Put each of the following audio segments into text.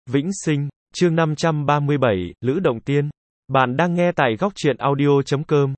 Vĩnh sinh, chương 537, Lữ Động Tiên. Bạn đang nghe tại góc truyện audio.com.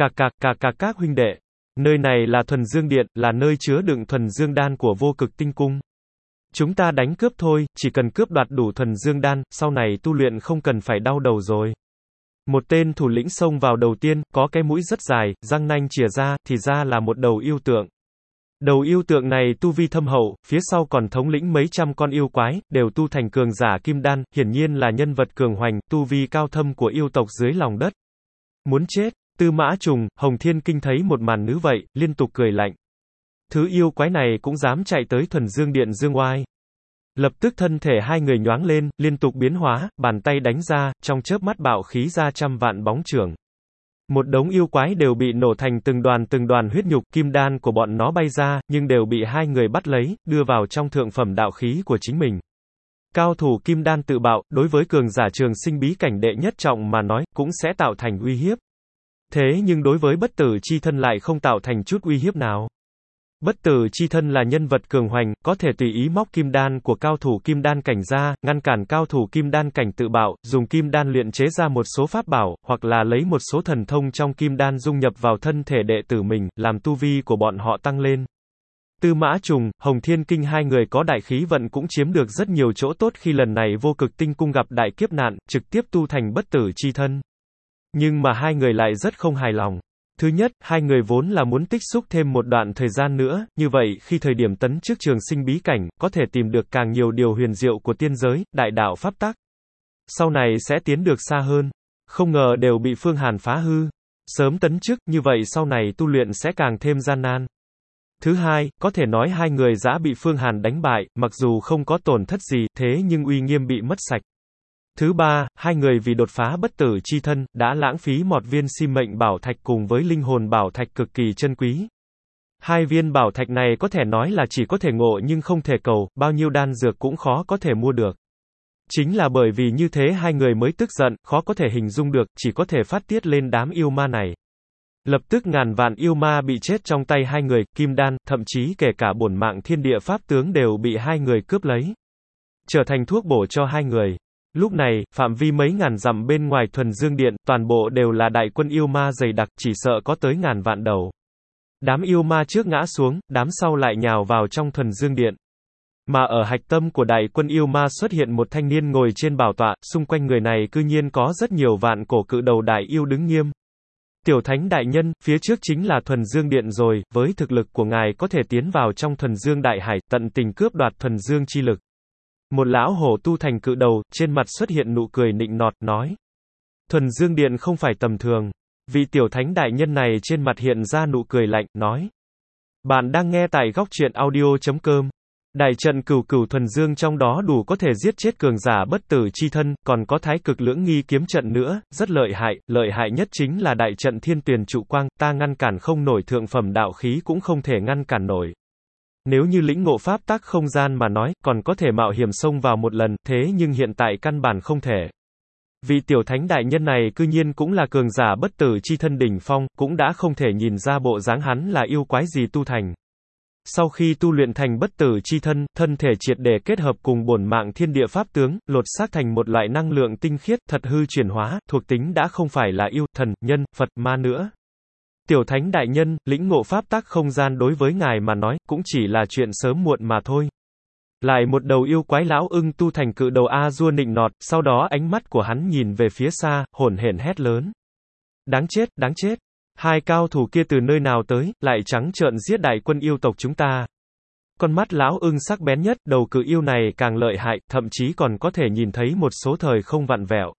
Các huynh đệ. Nơi này là Thuần Dương Điện, là nơi chứa đựng Thuần Dương Đan của Vô Cực Tinh Cung. Chúng ta đánh cướp thôi, chỉ cần cướp đoạt đủ Thuần Dương Đan, sau này tu luyện không cần phải đau đầu rồi. Một tên thủ lĩnh xông vào đầu tiên, có cái mũi rất dài, răng nanh chìa ra, thì ra là một đầu yêu tượng. Đầu yêu tượng này tu vi thâm hậu, phía sau còn thống lĩnh mấy trăm con yêu quái, đều tu thành cường giả kim đan, hiển nhiên là nhân vật cường hoành, tu vi cao thâm của yêu tộc dưới lòng đất. Muốn chết, Tư Mã Trùng, Hồng Thiên Kinh thấy một màn như vậy, liên tục cười lạnh. Thứ yêu quái này cũng dám chạy tới Thuần Dương Điện dương oai. Lập tức thân thể hai người nhoáng lên, liên tục biến hóa, bàn tay đánh ra, trong chớp mắt bạo khí ra trăm vạn bóng chưởng. Một đống yêu quái đều bị nổ thành từng đoàn huyết nhục, kim đan của bọn nó bay ra, nhưng đều bị hai người bắt lấy, đưa vào trong thượng phẩm đạo khí của chính mình. Cao thủ kim đan tự bạo, đối với cường giả trường sinh bí cảnh đệ nhất trọng mà nói, cũng sẽ tạo thành uy hiếp. Thế nhưng đối với bất tử chi thân lại không tạo thành chút uy hiếp nào. Bất tử chi thân là nhân vật cường hoành, có thể tùy ý móc kim đan của cao thủ kim đan cảnh ra, ngăn cản cao thủ kim đan cảnh tự bạo, dùng kim đan luyện chế ra một số pháp bảo, hoặc là lấy một số thần thông trong kim đan dung nhập vào thân thể đệ tử mình, làm tu vi của bọn họ tăng lên. Tư Mã Trùng, Hồng Thiên Kinh hai người có đại khí vận cũng chiếm được rất nhiều chỗ tốt khi lần này Vô Cực Tinh Cung gặp đại kiếp nạn, trực tiếp tu thành bất tử chi thân. Nhưng mà hai người lại rất không hài lòng. Thứ nhất, hai người vốn là muốn tích xúc thêm một đoạn thời gian nữa, như vậy, khi thời điểm tấn chức trường sinh bí cảnh, có thể tìm được càng nhiều điều huyền diệu của tiên giới, đại đạo pháp tắc. Sau này sẽ tiến được xa hơn. Không ngờ đều bị Phương Hàn phá hư. Sớm tấn chức, như vậy sau này tu luyện sẽ càng thêm gian nan. Thứ hai, có thể nói hai người đã bị Phương Hàn đánh bại, mặc dù không có tổn thất gì, thế nhưng uy nghiêm bị mất sạch. Thứ ba, hai người vì đột phá bất tử chi thân, đã lãng phí một viên sinh mệnh bảo thạch cùng với linh hồn bảo thạch cực kỳ chân quý. Hai viên bảo thạch này có thể nói là chỉ có thể ngộ nhưng không thể cầu, bao nhiêu đan dược cũng khó có thể mua được. Chính là bởi vì như thế hai người mới tức giận, khó có thể hình dung được, chỉ có thể phát tiết lên đám yêu ma này. Lập tức ngàn vạn yêu ma bị chết trong tay hai người, kim đan, thậm chí kể cả bổn mạng thiên địa pháp tướng đều bị hai người cướp lấy. Trở thành thuốc bổ cho hai người. Lúc này, phạm vi mấy ngàn dặm bên ngoài Thuần Dương Điện, toàn bộ đều là đại quân yêu ma dày đặc, chỉ sợ có tới ngàn vạn đầu. Đám yêu ma trước ngã xuống, đám sau lại nhào vào trong Thuần Dương Điện. Mà ở hạch tâm của đại quân yêu ma xuất hiện một thanh niên ngồi trên bảo tọa, xung quanh người này cư nhiên có rất nhiều vạn cổ cự đầu đại yêu đứng nghiêm. Tiểu Thánh đại nhân, phía trước chính là Thuần Dương Điện rồi, với thực lực của ngài có thể tiến vào trong Thuần Dương Đại Hải, tận tình cướp đoạt Thuần Dương chi lực. Một lão hổ tu thành cự đầu, trên mặt xuất hiện nụ cười nịnh nọt, nói. Thuần Dương Điện không phải tầm thường. Vị Tiểu Thánh đại nhân này trên mặt hiện ra nụ cười lạnh, nói. Bạn đang nghe tại góc truyện audio.com. Đại trận Cửu Cửu Thuần Dương trong đó đủ có thể giết chết cường giả bất tử chi thân, còn có Thái Cực Lưỡng Nghi kiếm trận nữa, rất lợi hại nhất chính là đại trận Thiên Tuyền Trụ Quang, ta ngăn cản không nổi thượng phẩm đạo khí cũng không thể ngăn cản nổi. Nếu như lĩnh ngộ pháp tắc không gian mà nói, còn có thể mạo hiểm xông vào một lần, thế nhưng hiện tại căn bản không thể. Vị Tiểu Thánh đại nhân này cư nhiên cũng là cường giả bất tử chi thân đỉnh phong, cũng đã không thể nhìn ra bộ dáng hắn là yêu quái gì tu thành. Sau khi tu luyện thành bất tử chi thân, thân thể triệt để kết hợp cùng bổn mạng thiên địa pháp tướng, lột xác thành một loại năng lượng tinh khiết, thật hư chuyển hóa, thuộc tính đã không phải là yêu, thần, nhân, Phật, ma nữa. Tiểu Thánh đại nhân, lĩnh ngộ pháp tắc không gian đối với ngài mà nói, cũng chỉ là chuyện sớm muộn mà thôi. Lại một đầu yêu quái lão ưng tu thành cự đầu A-dua nịnh nọt, sau đó ánh mắt của hắn nhìn về phía xa, hổn hển hét lớn. Đáng chết, đáng chết. Hai cao thủ kia từ nơi nào tới, lại trắng trợn giết đại quân yêu tộc chúng ta. Con mắt lão ưng sắc bén nhất, đầu cự yêu này càng lợi hại, thậm chí còn có thể nhìn thấy một số thời không vặn vẹo.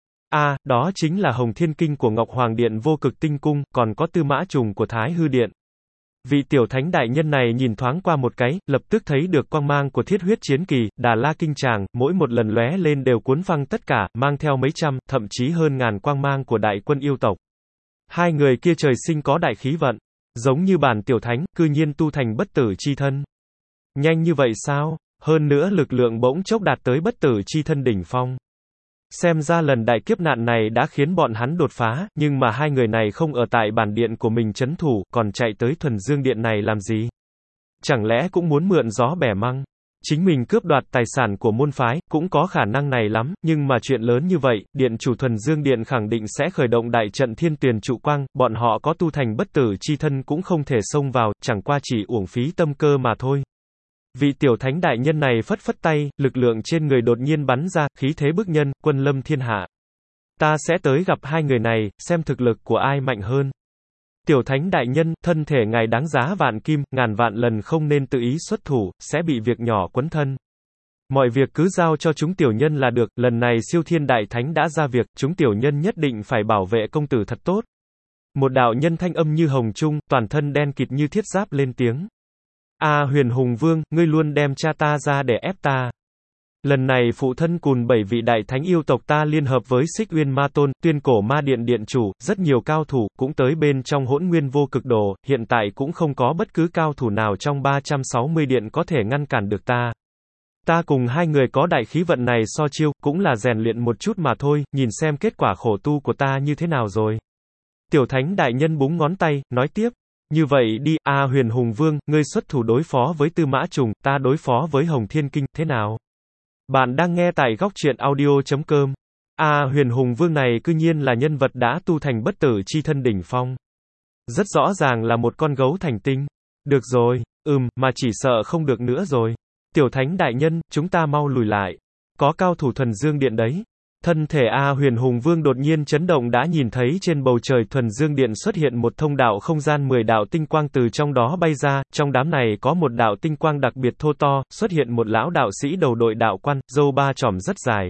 Đó chính là Hồng Thiên Kinh của Ngọc Hoàng Điện Vô Cực Tinh Cung, còn có Tư Mã Trùng của Thái Hư Điện. Vị Tiểu Thánh đại nhân này nhìn thoáng qua một cái, lập tức thấy được quang mang của Thiết Huyết Chiến Kỳ, Đà La Kinh Tràng, mỗi một lần lóe lên đều cuốn phăng tất cả, mang theo mấy trăm, thậm chí hơn ngàn quang mang của đại quân yêu tộc. Hai người kia trời sinh có đại khí vận, giống như bản Tiểu Thánh, cư nhiên tu thành bất tử chi thân. Nhanh như vậy sao? Hơn nữa lực lượng bỗng chốc đạt tới bất tử chi thân đỉnh phong. Xem ra lần đại kiếp nạn này đã khiến bọn hắn đột phá, nhưng mà hai người này không ở tại bản điện của mình trấn thủ, còn chạy tới Thuần Dương Điện này làm gì? Chẳng lẽ cũng muốn mượn gió bẻ măng? Chính mình cướp đoạt tài sản của môn phái, cũng có khả năng này lắm, nhưng mà chuyện lớn như vậy, điện chủ Thuần Dương Điện khẳng định sẽ khởi động đại trận Thiên Tuyền Trụ Quang, bọn họ có tu thành bất tử chi thân cũng không thể xông vào, chẳng qua chỉ uổng phí tâm cơ mà thôi. Vị tiểu thánh đại nhân này phất phất tay, lực lượng trên người đột nhiên bắn ra, khí thế bức nhân, quân lâm thiên hạ. Ta sẽ tới gặp hai người này, xem thực lực của ai mạnh hơn. Tiểu thánh đại nhân, thân thể ngài đáng giá vạn kim, ngàn vạn lần không nên tự ý xuất thủ, sẽ bị việc nhỏ quấn thân. Mọi việc cứ giao cho chúng tiểu nhân là được, lần này siêu thiên đại thánh đã ra việc, chúng tiểu nhân nhất định phải bảo vệ công tử thật tốt. Một đạo nhân thanh âm như hồng trung, toàn thân đen kịt như thiết giáp lên tiếng. Huyền Hùng Vương, ngươi luôn đem cha ta ra để ép ta. Lần này phụ thân cùn 7 vị đại thánh yêu tộc ta liên hợp với Xích Uyên Ma Tôn, Tuyên Cổ Ma Điện Điện chủ, rất nhiều cao thủ, cũng tới bên trong Hỗn Nguyên Vô Cực Đồ, hiện tại cũng không có bất cứ cao thủ nào trong 360 điện có thể ngăn cản được ta. Ta cùng hai người có đại khí vận này so chiêu, cũng là rèn luyện một chút mà thôi, nhìn xem kết quả khổ tu của ta như thế nào rồi. Tiểu thánh đại nhân búng ngón tay, nói tiếp. Như vậy đi, Huyền Hùng Vương, ngươi xuất thủ đối phó với Tư Mã Trùng, ta đối phó với Hồng Thiên Kinh, thế nào? Bạn đang nghe tại góc truyện audio.com. Huyền Hùng Vương này cư nhiên là nhân vật đã tu thành bất tử chi thân đỉnh phong. Rất rõ ràng là một con gấu thành tinh. Được rồi, mà chỉ sợ không được nữa rồi. Tiểu thánh đại nhân, chúng ta mau lùi lại. Có cao thủ Thuần Dương Điện đấy. Thân thể Huyền Hùng Vương đột nhiên chấn động đã nhìn thấy trên bầu trời Thuần Dương Điện xuất hiện một thông đạo không gian 10 đạo tinh quang từ trong đó bay ra, trong đám này có một đạo tinh quang đặc biệt thô to, xuất hiện một lão đạo sĩ đầu đội đạo quan, râu ba chòm rất dài.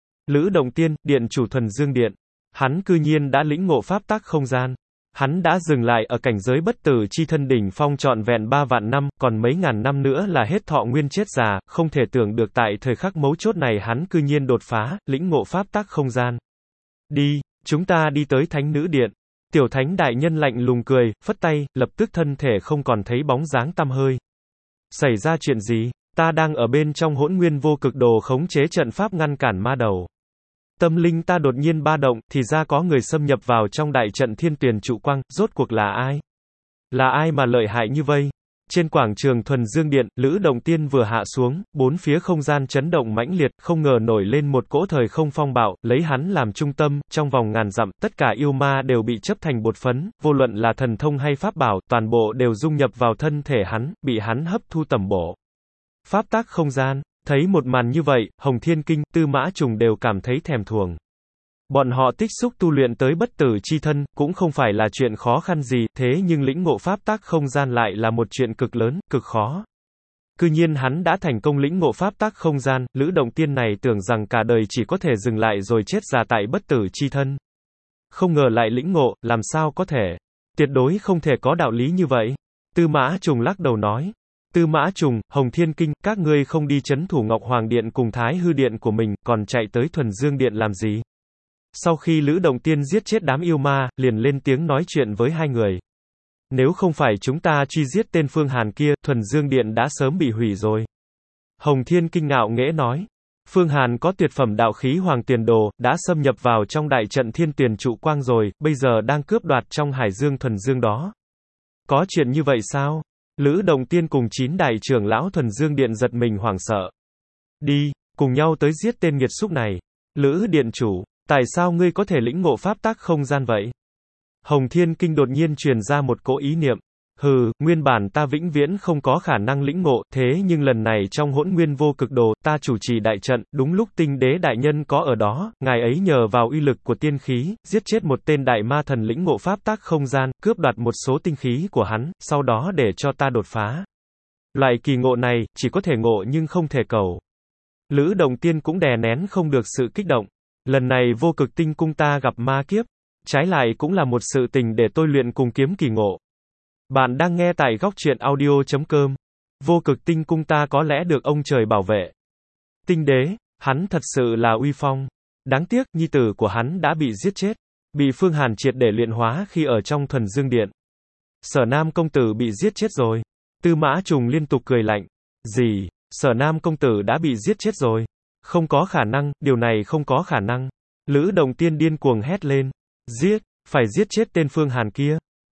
Lữ Động Tiên, điện chủ Thuần Dương Điện. Hắn cư nhiên đã lĩnh ngộ pháp tắc không gian. Hắn đã dừng lại ở cảnh giới bất tử chi thân đỉnh phong trọn vẹn 3 vạn năm, còn mấy ngàn năm nữa là hết thọ nguyên chết già, không thể tưởng được tại thời khắc mấu chốt này hắn cư nhiên đột phá, lĩnh ngộ pháp tắc không gian. Đi, chúng ta đi tới Thánh Nữ Điện. Tiểu thánh đại nhân lạnh lùng cười, phất tay, lập tức thân thể không còn thấy bóng dáng tăm hơi. Xảy ra chuyện gì? Ta đang ở bên trong Hỗn Nguyên Vô Cực Đồ khống chế trận pháp ngăn cản ma đầu. Tâm linh ta đột nhiên ba động, thì ra có người xâm nhập vào trong đại trận Thiên Tuyền Trụ Quang, rốt cuộc là ai? Là ai mà lợi hại như vây? Trên quảng trường Thuần Dương Điện, Lữ Động Tiên vừa hạ xuống, bốn phía không gian chấn động mãnh liệt, không ngờ nổi lên một cỗ thời không phong bạo, lấy hắn làm trung tâm, trong vòng ngàn dặm, tất cả yêu ma đều bị chấp thành bột phấn, vô luận là thần thông hay pháp bảo, toàn bộ đều dung nhập vào thân thể hắn, bị hắn hấp thu tẩm bổ. Pháp tắc không gian. Thấy một màn như vậy, Hồng Thiên Kinh, Tư Mã Trùng đều cảm thấy thèm thuồng. Bọn họ tích xúc tu luyện tới bất tử chi thân, cũng không phải là chuyện khó khăn gì, thế nhưng lĩnh ngộ pháp tắc không gian lại là một chuyện cực lớn, cực khó. Cư nhiên hắn đã thành công lĩnh ngộ pháp tắc không gian, Lữ Động Tiên này tưởng rằng cả đời chỉ có thể dừng lại rồi chết già tại bất tử chi thân. Không ngờ lại lĩnh ngộ, làm sao có thể? Tuyệt đối không thể có đạo lý như vậy. Tư Mã Trùng lắc đầu nói. Tư Mã Trùng, Hồng Thiên Kinh, các ngươi không đi trấn thủ Ngọc Hoàng Điện cùng Thái Hư Điện của mình, còn chạy tới Thuần Dương Điện làm gì? Sau khi Lữ Động Tiên giết chết đám yêu ma, liền lên tiếng nói chuyện với hai người. Nếu không phải chúng ta truy giết tên Phương Hàn kia, Thuần Dương Điện đã sớm bị hủy rồi. Hồng Thiên Kinh ngạo nghễ nói. Phương Hàn có tuyệt phẩm đạo khí Hoàng Tuyền Đồ, đã xâm nhập vào trong đại trận Thiên Tuyền Trụ Quang rồi, bây giờ đang cướp đoạt trong Hải Dương Thuần Dương đó. Có chuyện như vậy sao? Lữ Động Tiên cùng 9 đại trưởng lão Thuần Dương Điện giật mình hoảng sợ. Đi, cùng nhau tới giết tên nghiệt xúc này. Lữ Điện chủ, tại sao ngươi có thể lĩnh ngộ pháp tắc không gian vậy? Hồng Thiên Kinh đột nhiên truyền ra một cỗ ý niệm. Nguyên bản ta vĩnh viễn không có khả năng lĩnh ngộ, thế nhưng lần này trong Hỗn Nguyên Vô Cực Đồ, ta chủ trì đại trận, đúng lúc Tinh Đế đại nhân có ở đó, ngài ấy nhờ vào uy lực của tiên khí, giết chết một tên đại ma thần lĩnh ngộ pháp tắc không gian, cướp đoạt một số tinh khí của hắn, sau đó để cho ta đột phá. Loại kỳ ngộ này, chỉ có thể ngộ nhưng không thể cầu. Lữ Động Tiên cũng đè nén không được sự kích động. Lần này Vô Cực Tinh cung ta gặp ma kiếp, trái lại cũng là một sự tình để tôi luyện cùng kiếm kỳ ngộ. Bạn đang nghe tại góc truyện audio.com. Vô Cực Tinh cung ta có lẽ được ông trời bảo vệ. Tinh Đế, hắn thật sự là uy phong. Đáng tiếc, nhi tử của hắn đã bị giết chết. Bị Phương Hàn triệt để luyện hóa khi ở trong Thuần Dương Điện. Sở Nam công tử bị giết chết rồi. Tư Mã Trùng liên tục cười lạnh. Gì? Sở Nam công tử đã bị giết chết rồi? Không có khả năng, điều này không có khả năng. Lữ Động Tiên điên cuồng hét lên. Giết, phải giết chết tên Phương Hàn kia.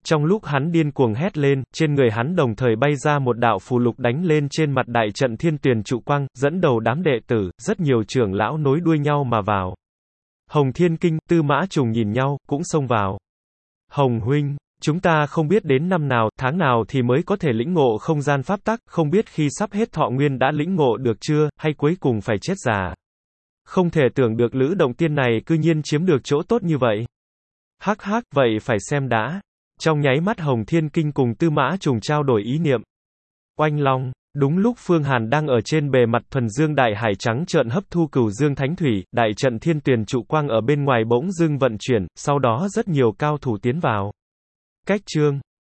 Trong lúc hắn điên cuồng hét lên, trên người hắn đồng thời bay ra một đạo phù lục đánh lên trên mặt đại trận Thiên Tuyền trụ quang, dẫn đầu đám đệ tử, rất nhiều trưởng lão nối đuôi nhau mà vào. Hồng Thiên Kinh, Tư Mã Trùng nhìn nhau, cũng xông vào. Hồng huynh, chúng ta không biết đến năm nào, tháng nào thì mới có thể lĩnh ngộ không gian pháp tắc, không biết khi sắp hết thọ nguyên đã lĩnh ngộ được chưa, hay cuối cùng phải chết già. Không thể tưởng được Lữ Động Tiên này cư nhiên chiếm được chỗ tốt như vậy. Hắc hắc, vậy phải xem đã. Trong nháy mắt Hồng Thiên Kinh cùng Tư Mã Trùng trao đổi ý niệm. Oanh long, đúng lúc Phương Hàn đang ở trên bề mặt thuần dương đại hải trắng trợn hấp thu cửu dương thánh thủy, đại trận Thiên Tuyền trụ quang ở bên ngoài bỗng dưng vận chuyển, sau đó rất nhiều cao thủ tiến vào. Cách chương